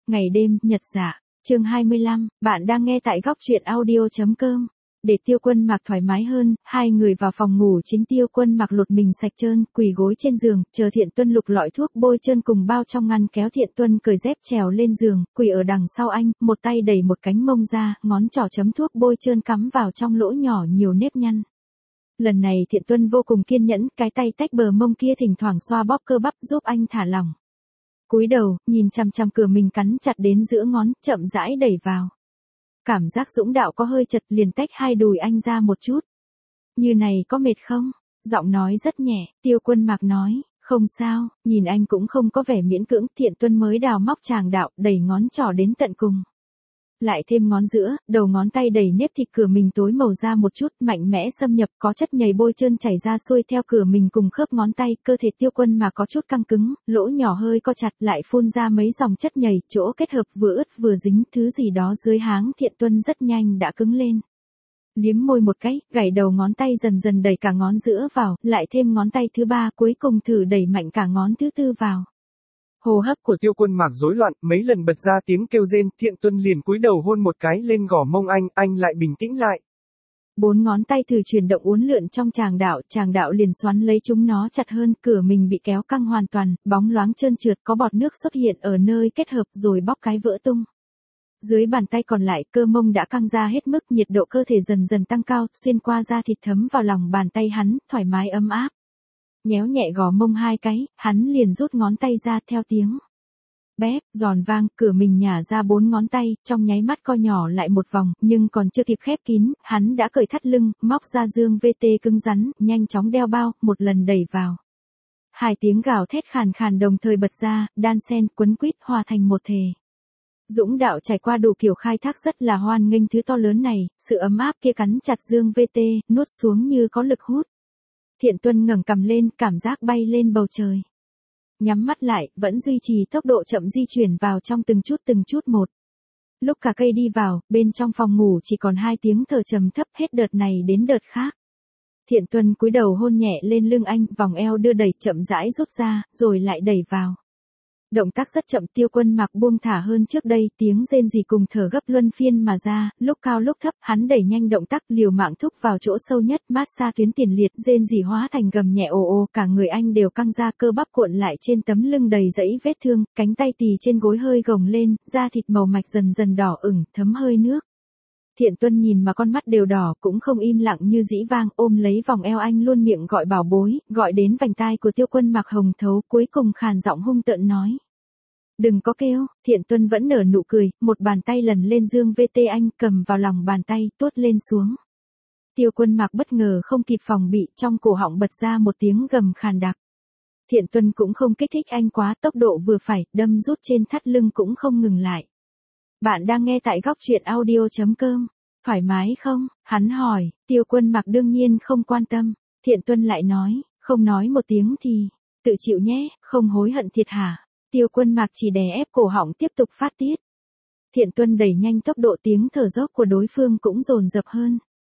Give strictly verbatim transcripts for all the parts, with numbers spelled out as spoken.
Ngày đêm, nhật dạ. Chương hai mươi lăm, bạn đang nghe tại góc truyện audio chấm com. Để Tiêu Quân Mạc thoải mái hơn, hai người vào phòng ngủ chính. Tiêu Quân Mạc lột mình sạch trơn, quỳ gối trên giường, chờ Thiện Tuân lục lọi thuốc bôi trơn cùng bao trong ngăn kéo. Thiện Tuân cởi dép trèo lên giường, quỳ ở đằng sau anh, một tay đẩy một cánh mông ra, ngón trỏ chấm thuốc bôi trơn cắm vào trong lỗ nhỏ nhiều nếp nhăn. Lần này Thiện Tuân vô cùng kiên nhẫn, cái tay tách bờ mông kia thỉnh thoảng xoa bóp cơ bắp giúp anh thả lỏng. Cúi đầu, nhìn chằm chằm cửa mình cắn chặt đến giữa ngón, chậm rãi đẩy vào. Cảm giác dũng đạo có hơi chật, liền tách hai đùi anh ra một chút. Như này có mệt không? Giọng nói rất nhẹ, Tiêu Quân Mạc nói, không sao, nhìn anh cũng không có vẻ miễn cưỡng. Thiện Tuân mới đào móc tràng đạo, đẩy ngón trỏ đến tận cùng. Lại thêm ngón giữa, đầu ngón tay đẩy nếp thịt cửa mình tối màu ra một chút, mạnh mẽ xâm nhập, có chất nhầy bôi trơn chảy ra xuôi theo cửa mình cùng khớp ngón tay. Cơ thể Tiêu Quân Mạc có chút căng cứng, lỗ nhỏ hơi co chặt, lại phun ra mấy dòng chất nhầy, chỗ kết hợp vừa ướt vừa dính thứ gì đó dưới háng Thiện Tuân rất nhanh đã cứng lên. Liếm môi một cái, gảy đầu ngón tay dần dần đẩy cả ngón giữa vào, lại thêm ngón tay thứ ba, cuối cùng thử đẩy mạnh cả ngón thứ tư vào. Hô hấp của Tiêu Quân Mạc rối loạn, mấy lần bật ra tiếng kêu rên. Thiện Tuân liền cúi đầu hôn một cái lên gò mông anh, anh lại bình tĩnh lại. Bốn ngón tay thử chuyển động uốn lượn trong tràng đạo, tràng đạo liền xoắn lấy chúng nó chặt hơn, cửa mình bị kéo căng hoàn toàn, bóng loáng trơn trượt, có bọt nước xuất hiện ở nơi kết hợp rồi bóc cái vỡ tung. Dưới bàn tay còn lại, cơ mông đã căng ra hết mức, nhiệt độ cơ thể dần dần tăng cao, xuyên qua da thịt thấm vào lòng bàn tay hắn, thoải mái ấm áp. Nhéo nhẹ gò mông hai cái, hắn liền rút ngón tay ra theo tiếng bép, giòn vang, cửa mình nhả ra bốn ngón tay, trong nháy mắt co nhỏ lại một vòng, nhưng còn chưa kịp khép kín, hắn đã cởi thắt lưng, móc ra dương vê tê cứng rắn, nhanh chóng đeo bao, một lần đẩy vào. Hai tiếng gào thét khàn khàn đồng thời bật ra, đan xen, quấn quýt, hòa thành một thể. Dũng đạo trải qua đủ kiểu khai thác rất là hoan nghênh thứ to lớn này, sự ấm áp kia cắn chặt dương vê tê, nuốt xuống như có lực hút. Thiện Tuân ngẩng cằm lên, cảm giác bay lên bầu trời. Nhắm mắt lại, vẫn duy trì tốc độ chậm di chuyển vào trong từng chút từng chút một. Lúc cả cây đi vào, bên trong phòng ngủ chỉ còn hai tiếng thở trầm thấp, hết đợt này đến đợt khác. Thiện Tuân cúi đầu hôn nhẹ lên lưng anh, vòng eo đưa đẩy chậm rãi rút ra, rồi lại đẩy vào. Động tác rất chậm. Tiêu Quân Mạc buông thả hơn trước đây, tiếng rên rỉ cùng thở gấp luân phiên mà ra, lúc cao lúc thấp, hắn đẩy nhanh động tác, liều mạng thúc vào chỗ sâu nhất, mát xa tuyến tiền liệt, rên rỉ hóa thành gầm nhẹ ồ ồ, cả người anh đều căng ra, cơ bắp cuộn lại trên tấm lưng đầy dẫy vết thương, cánh tay tì trên gối hơi gồng lên, da thịt màu mạch dần dần đỏ ửng, thấm hơi nước. Thiện Tuân nhìn mà con mắt đều đỏ, cũng không im lặng như dĩ vang, ôm lấy vòng eo anh luôn miệng gọi bảo bối, gọi đến vành tai của Tiêu Quân Mạc hồng thấu, cuối cùng khàn giọng hung tợn nói. Đừng có kêu. Thiện Tuân vẫn nở nụ cười, một bàn tay lần lên dương vê tê anh, cầm vào lòng bàn tay, tuốt lên xuống. Tiêu Quân Mạc bất ngờ không kịp phòng bị, trong cổ họng bật ra một tiếng gầm khàn đặc. Thiện Tuân cũng không kích thích anh quá, tốc độ vừa phải, đâm rút trên thắt lưng cũng không ngừng lại. Bạn đang nghe tại góc truyện audio chấm com. Thoải mái không? Hắn hỏi. Tiêu Quân Mạc đương nhiên không quan tâm. Thiện Tuân lại nói, không nói một tiếng thì, tự chịu nhé, không hối hận thiệt hả? Tiêu Quân Mạc chỉ đè ép cổ họng tiếp tục phát tiết. Thiện Tuân đẩy nhanh tốc độ, tiếng thở dốc của đối phương cũng dồn dập hơn.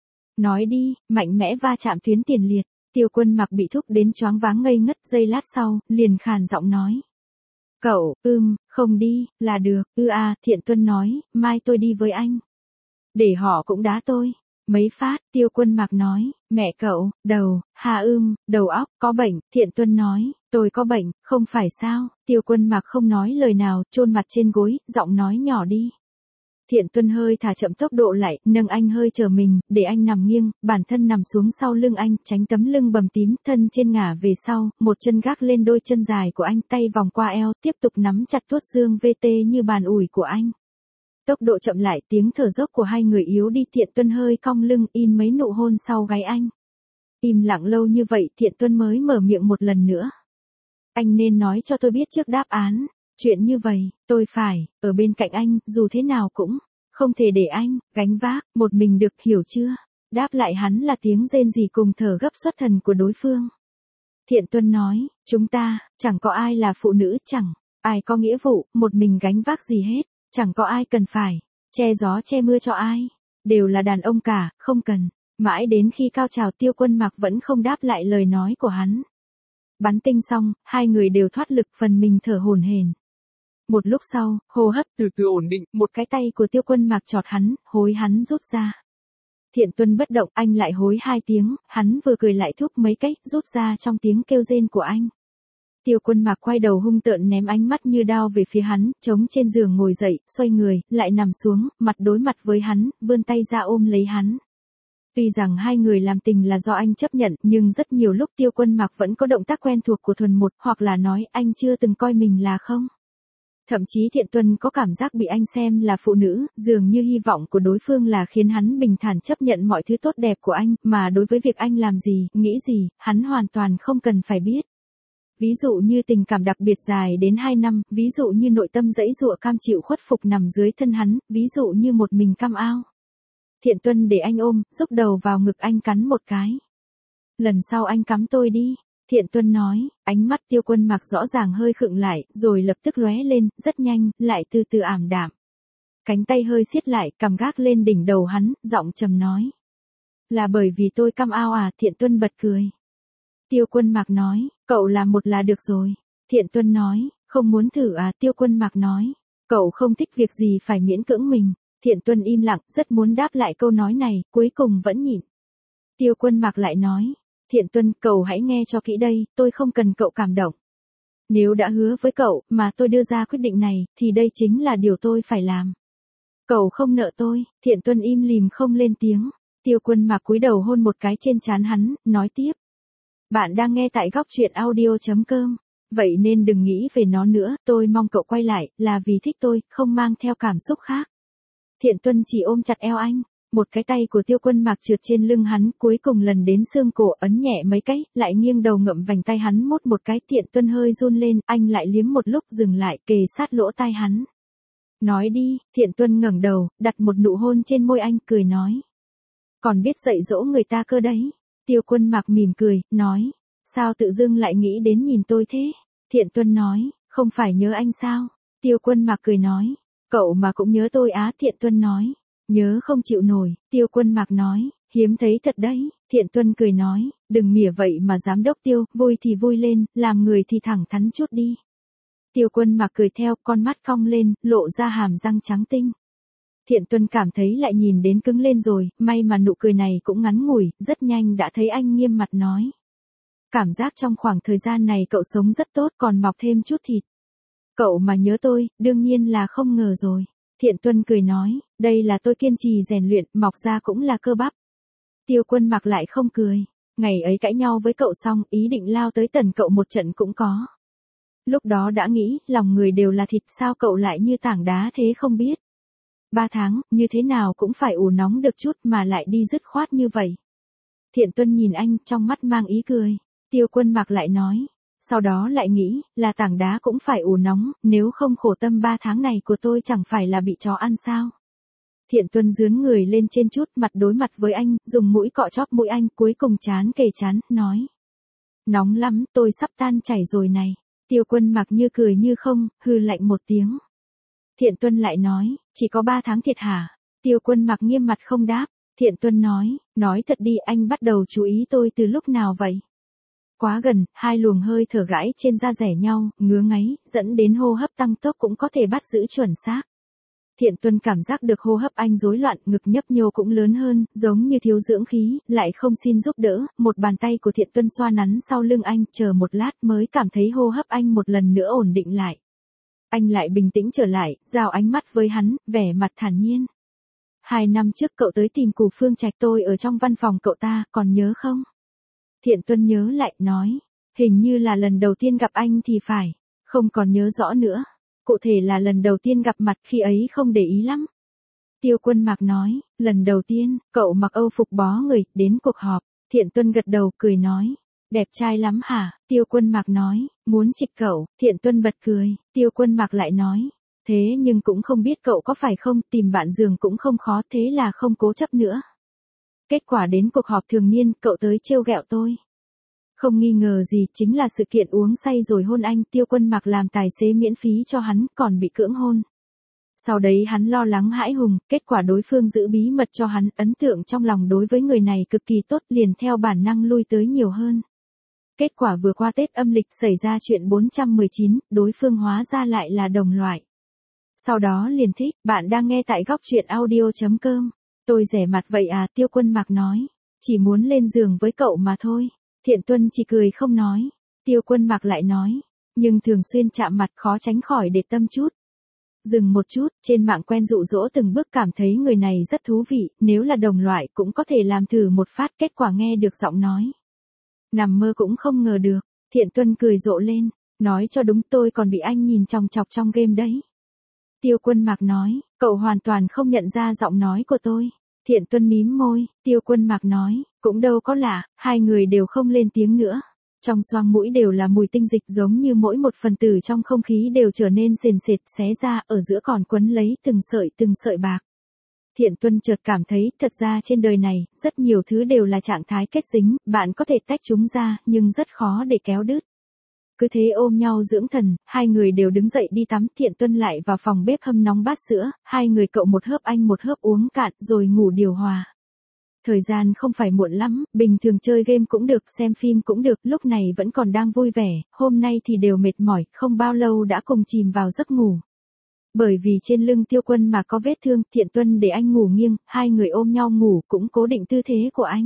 Nói đi, mạnh mẽ va chạm tuyến tiền liệt. Tiêu Quân Mạc bị thúc đến choáng váng ngây ngất, giây lát sau, liền khàn giọng nói. Cậu, ưm, không đi, là được, ư à, Thiện Tuân nói, mai tôi đi với anh. Để họ cũng đá tôi. Mấy phát, Tiêu Quân Mạc nói, mẹ cậu, đầu, hà ưm, đầu óc, có bệnh. Thiện Tuân nói, tôi có bệnh, không phải sao? Tiêu Quân Mạc không nói lời nào, chôn mặt trên gối, giọng nói nhỏ đi. Thiện Tuân hơi thả chậm tốc độ lại, nâng anh hơi trở mình, để anh nằm nghiêng, bản thân nằm xuống sau lưng anh, tránh tấm lưng bầm tím, thân trên ngả về sau, một chân gác lên đôi chân dài của anh, tay vòng qua eo, tiếp tục nắm chặt tuốt dương vê tê như bàn ủi của anh. Tốc độ chậm lại, tiếng thở dốc của hai người yếu đi. Thiện Tuân hơi cong lưng, in mấy nụ hôn sau gáy anh. Im lặng lâu như vậy, Thiện Tuân mới mở miệng một lần nữa. Anh nên nói cho tôi biết trước đáp án. Chuyện như vậy, tôi phải, ở bên cạnh anh, dù thế nào cũng, không thể để anh, gánh vác, một mình được, hiểu chưa? Đáp lại hắn là tiếng rên rỉ cùng thở gấp xuất thần của đối phương. Thiện Tuân nói, chúng ta, chẳng có ai là phụ nữ, chẳng ai có nghĩa vụ, một mình gánh vác gì hết. Chẳng có ai cần phải che gió che mưa cho ai, đều là đàn ông cả, không cần. Mãi đến khi cao trào, Tiêu Quân Mạc vẫn không đáp lại lời nói của hắn. Bắn tinh xong, hai người đều thoát lực, phần mình thở hổn hển. Một lúc sau, hô hấp từ từ ổn định, một cái tay của Tiêu Quân Mạc chọt hắn, hối hắn rút ra. Thiện Tuân bất động, anh lại hối hai tiếng, hắn vừa cười lại thúc mấy cách, rút ra trong tiếng kêu rên của anh. Tiêu Quân Mạc quay đầu hung tợn ném ánh mắt như đao về phía hắn, chống trên giường ngồi dậy, xoay người, lại nằm xuống, mặt đối mặt với hắn, vươn tay ra ôm lấy hắn. Tuy rằng hai người làm tình là do anh chấp nhận, nhưng rất nhiều lúc Tiêu Quân Mạc vẫn có động tác quen thuộc của thuần một, hoặc là nói anh chưa từng coi mình là không. Thậm chí Thiện Tuân có cảm giác bị anh xem là phụ nữ, dường như hy vọng của đối phương là khiến hắn bình thản chấp nhận mọi thứ tốt đẹp của anh, mà đối với việc anh làm gì, nghĩ gì, hắn hoàn toàn không cần phải biết. Ví dụ như tình cảm đặc biệt dài đến hai năm, ví dụ như nội tâm dẫy dụa cam chịu khuất phục nằm dưới thân hắn, ví dụ như một mình cam ao. Thiện Tuân để anh ôm, rúc đầu vào ngực anh cắn một cái. Lần sau anh cắm tôi đi. Thiện Tuân nói, ánh mắt Tiêu Quân Mạc rõ ràng hơi khựng lại, rồi lập tức lóe lên, rất nhanh, lại từ từ ảm đạm. Cánh tay hơi siết lại, cầm gác lên đỉnh đầu hắn, giọng trầm nói. Là bởi vì tôi cam ao à? Thiện Tuân bật cười. Tiêu Quân Mạc nói, cậu làm một là được rồi. Thiện Tuân nói, không muốn thử à? Tiêu Quân Mạc nói, cậu không thích việc gì phải miễn cưỡng mình. Thiện Tuân im lặng, rất muốn đáp lại câu nói này, cuối cùng vẫn nhịn. Tiêu Quân Mạc lại nói. Thiện Tuân, cậu hãy nghe cho kỹ đây, tôi không cần cậu cảm động. Nếu đã hứa với cậu, mà tôi đưa ra quyết định này, thì đây chính là điều tôi phải làm. Cậu không nợ tôi. Thiện Tuân im lìm không lên tiếng. Tiêu Quân Mạc cúi đầu hôn một cái trên trán hắn, nói tiếp. Bạn đang nghe tại góc truyện audio chấm com. Vậy nên đừng nghĩ về nó nữa, tôi mong cậu quay lại, là vì thích tôi, không mang theo cảm xúc khác. Thiện Tuân chỉ ôm chặt eo anh. Một cái tay của Tiêu Quân Mạc trượt trên lưng hắn, cuối cùng lần đến xương cổ ấn nhẹ mấy cái, lại nghiêng đầu ngậm vành tay hắn mút một cái. Thiện Tuân hơi run lên, anh lại liếm một lúc dừng lại, kề sát lỗ tai hắn. Nói đi. Thiện Tuân ngẩng đầu, đặt một nụ hôn trên môi anh, cười nói. Còn biết dạy dỗ người ta cơ đấy. Tiêu Quân Mạc mỉm cười, nói. Sao tự dưng lại nghĩ đến nhìn tôi thế? Thiện Tuân nói, không phải nhớ anh sao? Tiêu Quân Mạc cười nói. Cậu mà cũng nhớ tôi á? Thiện Tuân nói. Nhớ không chịu nổi. Tiêu Quân Mạc nói, hiếm thấy thật đấy. Thiện Tuân cười nói, đừng mỉa vậy mà giám đốc Tiêu, vui thì vui lên, làm người thì thẳng thắn chút đi. Tiêu Quân Mạc cười theo, con mắt cong lên, lộ ra hàm răng trắng tinh. Thiện Tuân cảm thấy lại nhìn đến cứng lên rồi, may mà nụ cười này cũng ngắn ngủi, rất nhanh đã thấy anh nghiêm mặt nói. Cảm giác trong khoảng thời gian này cậu sống rất tốt, còn mọc thêm chút thịt. Cậu mà nhớ tôi, đương nhiên là không ngờ rồi. Thiện Tuân cười nói, đây là tôi kiên trì rèn luyện, mọc ra cũng là cơ bắp. Tiêu Quân Mạc lại không cười. Ngày ấy cãi nhau với cậu xong, ý định lao tới tần cậu một trận cũng có. Lúc đó đã nghĩ, lòng người đều là thịt, sao cậu lại như tảng đá thế không biết. Ba tháng, như thế nào cũng phải ủ nóng được chút mà lại đi dứt khoát như vậy. Thiện Tuân nhìn anh, trong mắt mang ý cười. Tiêu Quân Mạc lại nói. Sau đó lại nghĩ, là tảng đá cũng phải ủ nóng, nếu không khổ tâm ba tháng này của tôi chẳng phải là bị chó ăn sao. Thiện Tuân dướn người lên trên chút, mặt đối mặt với anh, dùng mũi cọ chóp mũi anh, cuối cùng chán kề chán, nói. Nóng lắm, tôi sắp tan chảy rồi này. Tiêu Quân Mạc như cười như không, hừ lạnh một tiếng. Thiện Tuân lại nói, chỉ có ba tháng thiệt hả? Tiêu Quân Mạc nghiêm mặt không đáp. Thiện Tuân nói, nói thật đi, anh bắt đầu chú ý tôi từ lúc nào vậy? Quá gần, hai luồng hơi thở gãi trên da rẻ nhau, ngứa ngáy, dẫn đến hô hấp tăng tốc cũng có thể bắt giữ chuẩn xác. Thiện Tuân cảm giác được hô hấp anh rối loạn, ngực nhấp nhô cũng lớn hơn, giống như thiếu dưỡng khí, lại không xin giúp đỡ, một bàn tay của Thiện Tuân xoa nắn sau lưng anh, chờ một lát mới cảm thấy hô hấp anh một lần nữa ổn định lại. Anh lại bình tĩnh trở lại, giao ánh mắt với hắn, vẻ mặt thản nhiên. Hai năm trước cậu tới tìm Cù Phương Trạch, tôi ở trong văn phòng cậu ta, còn nhớ không? Thiện Tuân nhớ lại, nói, hình như là lần đầu tiên gặp anh thì phải, không còn nhớ rõ nữa. Cụ thể là lần đầu tiên gặp mặt, khi ấy không để ý lắm. Tiêu Quân Mạc nói, lần đầu tiên, cậu mặc Âu phục bó người, đến cuộc họp. Thiện Tuân gật đầu, cười nói, đẹp trai lắm hả? Tiêu Quân Mạc nói, muốn chịch cậu. Thiện Tuân bật cười. Tiêu Quân Mạc lại nói, thế nhưng cũng không biết cậu có phải không, tìm bạn giường cũng không khó, thế là không cố chấp nữa. Kết quả đến cuộc họp thường niên, cậu tới trêu ghẹo tôi. Không nghi ngờ gì, chính là sự kiện uống say rồi hôn anh. Tiêu Quân Mạc làm tài xế miễn phí cho hắn, còn bị cưỡng hôn. Sau đấy hắn lo lắng hãi hùng, kết quả đối phương giữ bí mật cho hắn, ấn tượng trong lòng đối với người này cực kỳ tốt, liền theo bản năng lui tới nhiều hơn. Kết quả vừa qua Tết âm lịch xảy ra chuyện bốn trăm mười chín, đối phương hóa ra lại là đồng loại. Sau đó liền thích, bạn đang nghe tại góc truyện audio.com. Tôi rẻ mặt vậy à, Tiêu Quân Mạc nói. Chỉ muốn lên giường với cậu mà thôi. Thiện Tuân chỉ cười không nói. Tiêu Quân Mạc lại nói. Nhưng thường xuyên chạm mặt khó tránh khỏi để tâm chút. Dừng một chút, trên mạng quen dụ dỗ từng bước cảm thấy người này rất thú vị, nếu là đồng loại cũng có thể làm thử một phát, kết quả nghe được giọng nói. Nằm mơ cũng không ngờ được, Thiện Tuân cười rộ lên, nói cho đúng tôi còn bị anh nhìn chòng chọc trong game đấy. Tiêu Quân Mạc nói, cậu hoàn toàn không nhận ra giọng nói của tôi. Thiện Tuân mím môi, Tiêu Quân Mạc nói, cũng đâu có lạ, hai người đều không lên tiếng nữa. Trong xoang mũi đều là mùi tinh dịch giống như mỗi một phần tử trong không khí đều trở nên sền sệt xé ra, ở giữa còn quấn lấy từng sợi từng sợi bạc. Thiện Tuân chợt cảm thấy, thật ra trên đời này, rất nhiều thứ đều là trạng thái kết dính, bạn có thể tách chúng ra, nhưng rất khó để kéo đứt. Cứ thế ôm nhau dưỡng thần, hai người đều đứng dậy đi tắm, Thiện Tuân lại vào phòng bếp hâm nóng bát sữa, hai người cậu một hớp anh một hớp uống cạn, rồi ngủ điều hòa. Thời gian không phải muộn lắm, bình thường chơi game cũng được, xem phim cũng được, lúc này vẫn còn đang vui vẻ, hôm nay thì đều mệt mỏi, không bao lâu đã cùng chìm vào giấc ngủ. Bởi vì trên lưng Tiêu Quân mà có vết thương, Thiện Tuân để anh ngủ nghiêng, hai người ôm nhau ngủ cũng cố định tư thế của anh.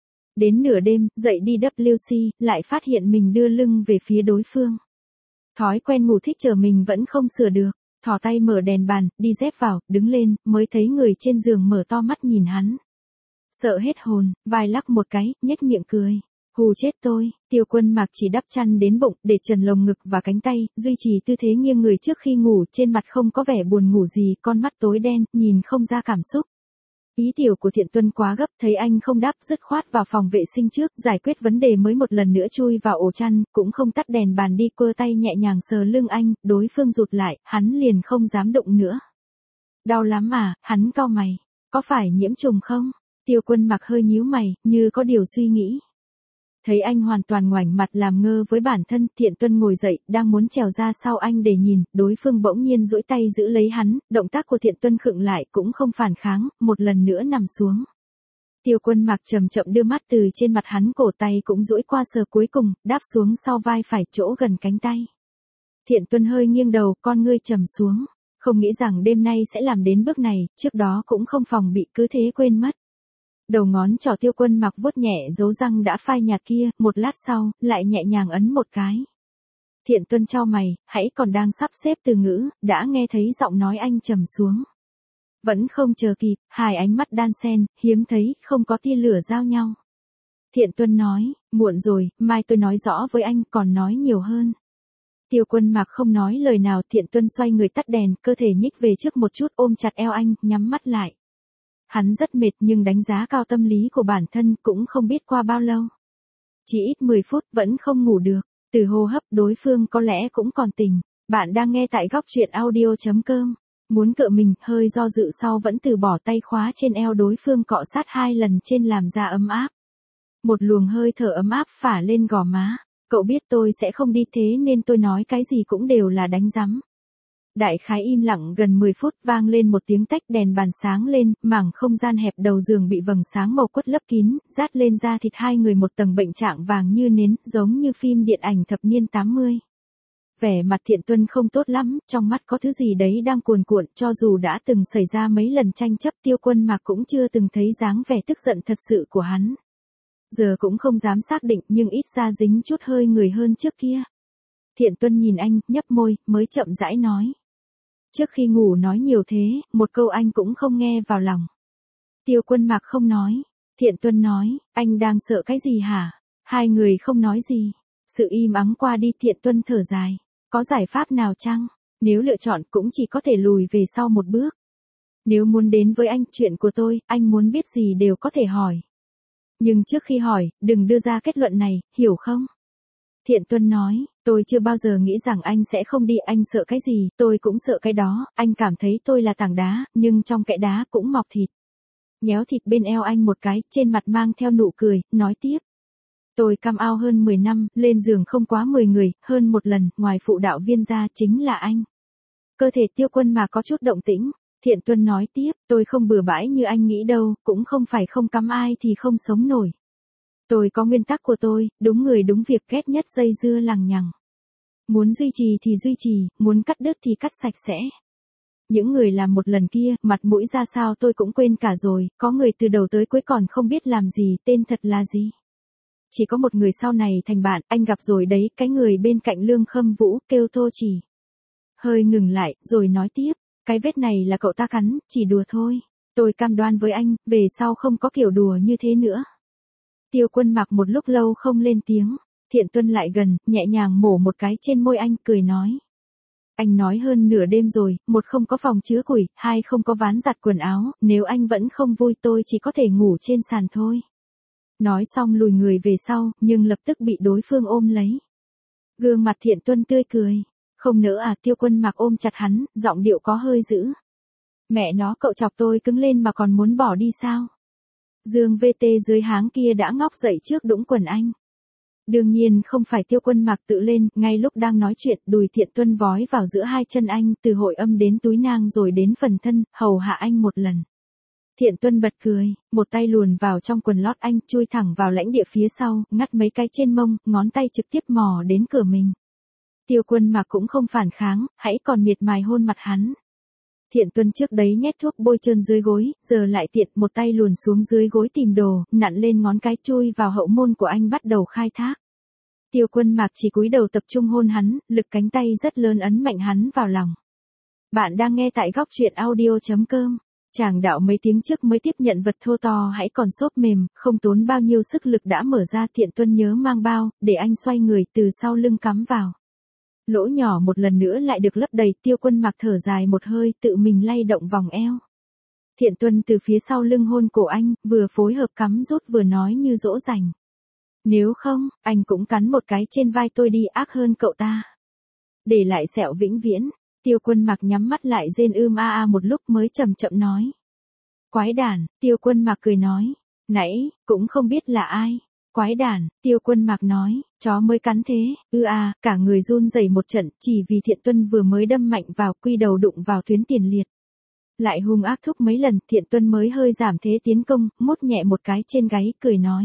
Đến nửa đêm, dậy đi W C, lại phát hiện mình đưa lưng về phía đối phương. Thói quen ngủ thích chờ mình vẫn không sửa được, thò tay mở đèn bàn, đi dép vào, đứng lên, mới thấy người trên giường mở to mắt nhìn hắn. Sợ hết hồn, vai lắc một cái, nhếch miệng cười. Hù chết tôi, Tiêu Quân Mạc chỉ đắp chăn đến bụng, để trần lồng ngực và cánh tay, duy trì tư thế nghiêng người trước khi ngủ, trên mặt không có vẻ buồn ngủ gì, con mắt tối đen, nhìn không ra cảm xúc. Ý tiểu của Thiện Tuân quá gấp, thấy anh không đáp, dứt khoát vào phòng vệ sinh trước, giải quyết vấn đề mới một lần nữa chui vào ổ chăn, cũng không tắt đèn bàn đi, cơ tay nhẹ nhàng sờ lưng anh, đối phương rụt lại, hắn liền không dám động nữa. Đau lắm à, hắn cau mày, có phải nhiễm trùng không? Tiêu Quân Mạc hơi nhíu mày, như có điều suy nghĩ. Thấy anh hoàn toàn ngoảnh mặt làm ngơ với bản thân, Thiện Tuân ngồi dậy, đang muốn trèo ra sau anh để nhìn, đối phương bỗng nhiên duỗi tay giữ lấy hắn, động tác của Thiện Tuân khựng lại cũng không phản kháng, một lần nữa nằm xuống. Tiêu Quân Mạc chậm chậm đưa mắt từ trên mặt hắn, cổ tay cũng duỗi qua sờ, cuối cùng đáp xuống sau vai phải, chỗ gần cánh tay. Thiện Tuân hơi nghiêng đầu, con ngươi trầm xuống, không nghĩ rằng đêm nay sẽ làm đến bước này, trước đó cũng không phòng bị, cứ thế quên mất. Đầu ngón trỏ Tiêu Quân Mạc vuốt nhẹ dấu răng đã phai nhạt kia, một lát sau, lại nhẹ nhàng ấn một cái. Thiện Tuân chau mày, hãy còn đang sắp xếp từ ngữ, đã nghe thấy giọng nói anh trầm xuống. Vẫn không chờ kịp, hai ánh mắt đan xen, hiếm thấy, không có tia lửa giao nhau. Thiện Tuân nói, muộn rồi, mai tôi nói rõ với anh, còn nói nhiều hơn. Tiêu Quân Mạc không nói lời nào, Thiện Tuân xoay người tắt đèn, cơ thể nhích về trước một chút, ôm chặt eo anh, nhắm mắt lại. Hắn rất mệt nhưng đánh giá cao tâm lý của bản thân, cũng không biết qua bao lâu. Chỉ ít mười phút vẫn không ngủ được, từ hô hấp đối phương có lẽ cũng còn tỉnh. Bạn đang nghe tại góc truyện audio.com. Muốn cựa mình, hơi do dự sau vẫn từ bỏ, tay khóa trên eo đối phương cọ sát hai lần trên làm da ấm áp. Một luồng hơi thở ấm áp phả lên gò má. Cậu biết tôi sẽ không đi, thế nên tôi nói cái gì cũng đều là đánh rắm. Đại khái im lặng gần mười phút, vang lên một tiếng tách, đèn bàn sáng lên, mảng không gian hẹp đầu giường bị vầng sáng màu quất lấp kín, rát lên da thịt hai người một tầng bệnh trạng vàng như nến, giống như phim điện ảnh thập niên tám mươi. Vẻ mặt Thiện Tuân không tốt lắm, trong mắt có thứ gì đấy đang cuồn cuộn, cho dù đã từng xảy ra mấy lần tranh chấp, Tiêu Quân Mạc cũng chưa từng thấy dáng vẻ tức giận thật sự của hắn. Giờ cũng không dám xác định, nhưng ít ra dính chút hơi người hơn trước kia. Thiện Tuân nhìn anh, nhấp môi, mới chậm rãi nói. Trước khi ngủ nói nhiều thế, một câu anh cũng không nghe vào lòng. Tiêu Quân Mạc không nói. Thiện Tuân nói, anh đang sợ cái gì hả? Hai người không nói gì. Sự im ắng qua đi, Thiện Tuân thở dài. Có giải pháp nào chăng? Nếu lựa chọn cũng chỉ có thể lùi về sau một bước. Nếu muốn đến với anh, chuyện của tôi, anh muốn biết gì đều có thể hỏi. Nhưng trước khi hỏi, đừng đưa ra kết luận này, hiểu không? Thiện Tuân nói, tôi chưa bao giờ nghĩ rằng anh sẽ không đi, anh sợ cái gì, tôi cũng sợ cái đó, anh cảm thấy tôi là tảng đá, nhưng trong kẽ đá cũng mọc thịt. Nhéo thịt bên eo anh một cái, trên mặt mang theo nụ cười, nói tiếp. Tôi cam ao hơn mười năm, lên giường không quá mười người, hơn một lần, ngoài phụ đạo viên ra chính là anh. Cơ thể Tiêu Quân mà có chút động tĩnh. Thiện Tuân nói tiếp, tôi không bừa bãi như anh nghĩ đâu, cũng không phải không cắm ai thì không sống nổi. Tôi có nguyên tắc của tôi, đúng người đúng việc, ghét nhất dây dưa lằng nhằng. Muốn duy trì thì duy trì, muốn cắt đứt thì cắt sạch sẽ. Những người làm một lần kia, mặt mũi ra sao tôi cũng quên cả rồi, có người từ đầu tới cuối còn không biết làm gì, tên thật là gì. Chỉ có một người sau này thành bạn, anh gặp rồi đấy, cái người bên cạnh Lương Khâm Vũ, kêu Tô Chỉ. Hơi ngừng lại, rồi nói tiếp, cái vết này là cậu ta cắn, chỉ đùa thôi. Tôi cam đoan với anh, về sau không có kiểu đùa như thế nữa. Tiêu Quân Mặc một lúc lâu không lên tiếng, Thiện Tuân lại gần, nhẹ nhàng mổ một cái trên môi anh, cười nói. Anh nói hơn nửa đêm rồi, một không có phòng chứa củi, hai không có ván giặt quần áo, nếu anh vẫn không vui tôi chỉ có thể ngủ trên sàn thôi. Nói xong lùi người về sau, nhưng lập tức bị đối phương ôm lấy. Gương mặt Thiện Tuân tươi cười. Không nỡ à, Tiêu Quân Mặc ôm chặt hắn, giọng điệu có hơi dữ. Mẹ nó, cậu chọc tôi cứng lên mà còn muốn bỏ đi sao? Dương vê tê dưới háng kia đã ngóc dậy trước đũng quần anh. Đương nhiên không phải Tiêu Quân Mặc tự lên, ngay lúc đang nói chuyện, đùi Thiện Tuân vói vào giữa hai chân anh, từ hội âm đến túi nang rồi đến phần thân, hầu hạ anh một lần. Thiện Tuân bật cười, một tay luồn vào trong quần lót anh, chui thẳng vào lãnh địa phía sau, ngắt mấy cái trên mông, ngón tay trực tiếp mò đến cửa mình. Tiêu Quân Mặc cũng không phản kháng, hãy còn miệt mài hôn mặt hắn. Thiện Tuân trước đấy nhét thuốc bôi trơn dưới gối, giờ lại tiện một tay luồn xuống dưới gối tìm đồ, nặn lên ngón cái chui vào hậu môn của anh bắt đầu khai thác. Tiêu Quân Mặc chỉ cúi đầu tập trung hôn hắn, lực cánh tay rất lớn ấn mạnh hắn vào lòng. Bạn đang nghe tại góc truyện audio chấm com. Chàng đạo mấy tiếng trước mới tiếp nhận vật thô to hãy còn xốp mềm, không tốn bao nhiêu sức lực đã mở ra. Thiện Tuân nhớ mang bao, để anh xoay người từ sau lưng cắm vào. Lỗ nhỏ một lần nữa lại được lấp đầy. Tiêu Quân Mặc thở dài một hơi, tự mình lay động vòng eo. Thiện Tuân từ phía sau lưng hôn cổ anh, vừa phối hợp cắm rút vừa nói như dỗ dành. Nếu không, anh cũng cắn một cái trên vai tôi đi, ác hơn cậu ta. Để lại sẹo vĩnh viễn. Tiêu Quân Mặc nhắm mắt lại rên ưm a a một lúc mới chậm chậm nói. Quái đản. Tiêu Quân Mặc cười nói. Nãy, cũng không biết là ai. Quái đản. Tiêu Quân Mặc nói. Chó mới cắn thế. Ư a, cả người run rẩy một trận, chỉ vì Thiện Tuân vừa mới đâm mạnh vào, quy đầu đụng vào tuyến tiền liệt. Lại hung ác thúc mấy lần, Thiện Tuân mới hơi giảm thế tiến công, mốt nhẹ một cái trên gáy, cười nói.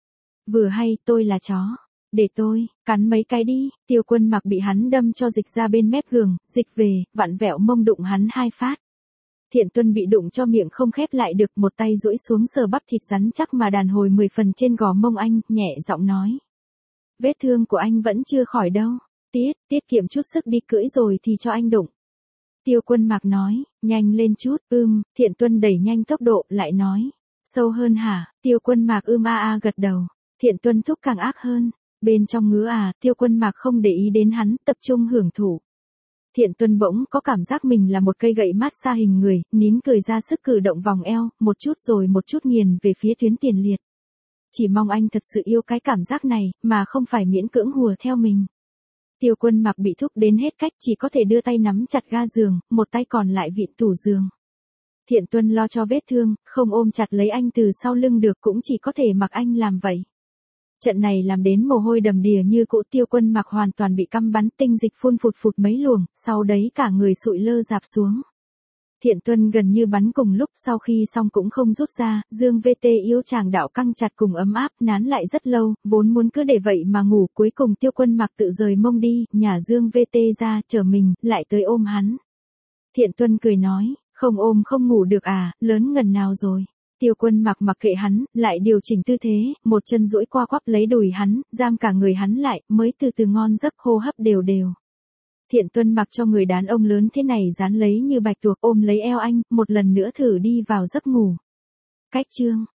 Vừa hay, tôi là chó. Để tôi, cắn mấy cái đi. Tiêu Quân Mặc bị hắn đâm cho dịch ra bên mép giường, dịch về, vặn vẹo mông đụng hắn hai phát. Thiện Tuân bị đụng cho miệng không khép lại được, một tay duỗi xuống sờ bắp thịt rắn chắc mà đàn hồi mười phần trên gò mông anh, nhẹ giọng nói. Vết thương của anh vẫn chưa khỏi đâu. Tiết, tiết kiệm chút sức đi, cưỡi rồi thì cho anh đụng. Tiêu Quân Mặc nói, nhanh lên chút, ưm, Thiện Tuân đẩy nhanh tốc độ, lại nói. Sâu hơn hả? Tiêu Quân Mặc ưm a a gật đầu. Thiện Tuân thúc càng ác hơn. Bên trong ngứa à, Tiêu Quân Mặc không để ý đến hắn, tập trung hưởng thụ. Thiện Tuân bỗng có cảm giác mình là một cây gậy mát xa hình người, nín cười ra sức cử động vòng eo, một chút rồi một chút nghiền về phía tuyến tiền liệt. Chỉ mong anh thật sự yêu cái cảm giác này, mà không phải miễn cưỡng hùa theo mình. Tiêu Quân Mặc bị thúc đến hết cách, chỉ có thể đưa tay nắm chặt ga giường, một tay còn lại vịn tủ giường. Thiện Tuân lo cho vết thương, không ôm chặt lấy anh từ sau lưng được, cũng chỉ có thể mặc anh làm vậy. Trận này làm đến mồ hôi đầm đìa như cũ. Tiêu Quân Mặc hoàn toàn bị căm bắn, tinh dịch phun phụt phụt mấy luồng, sau đấy cả người sụi lơ dạp xuống. Thiện Tuân gần như bắn cùng lúc, sau khi xong cũng không rút ra. Dương vê tê yếu chàng đạo căng chặt cùng ấm áp, nán lại rất lâu, vốn muốn cứ để vậy mà ngủ. Cuối cùng Tiêu Quân Mặc tự rời mông đi, nhả Dương vê tê ra, chở mình, lại tới ôm hắn. Thiện Tuân cười nói, không ôm không ngủ được à, lớn ngần nào rồi. Tiêu Quân Mặc mặc kệ hắn, lại điều chỉnh tư thế, một chân duỗi qua quắp lấy đùi hắn, giam cả người hắn lại, mới từ từ ngon giấc, hô hấp đều đều. Thiện Tuân mặc cho người đàn ông lớn thế này dán lấy như bạch tuộc, ôm lấy eo anh, một lần nữa thử đi vào giấc ngủ. Cách chương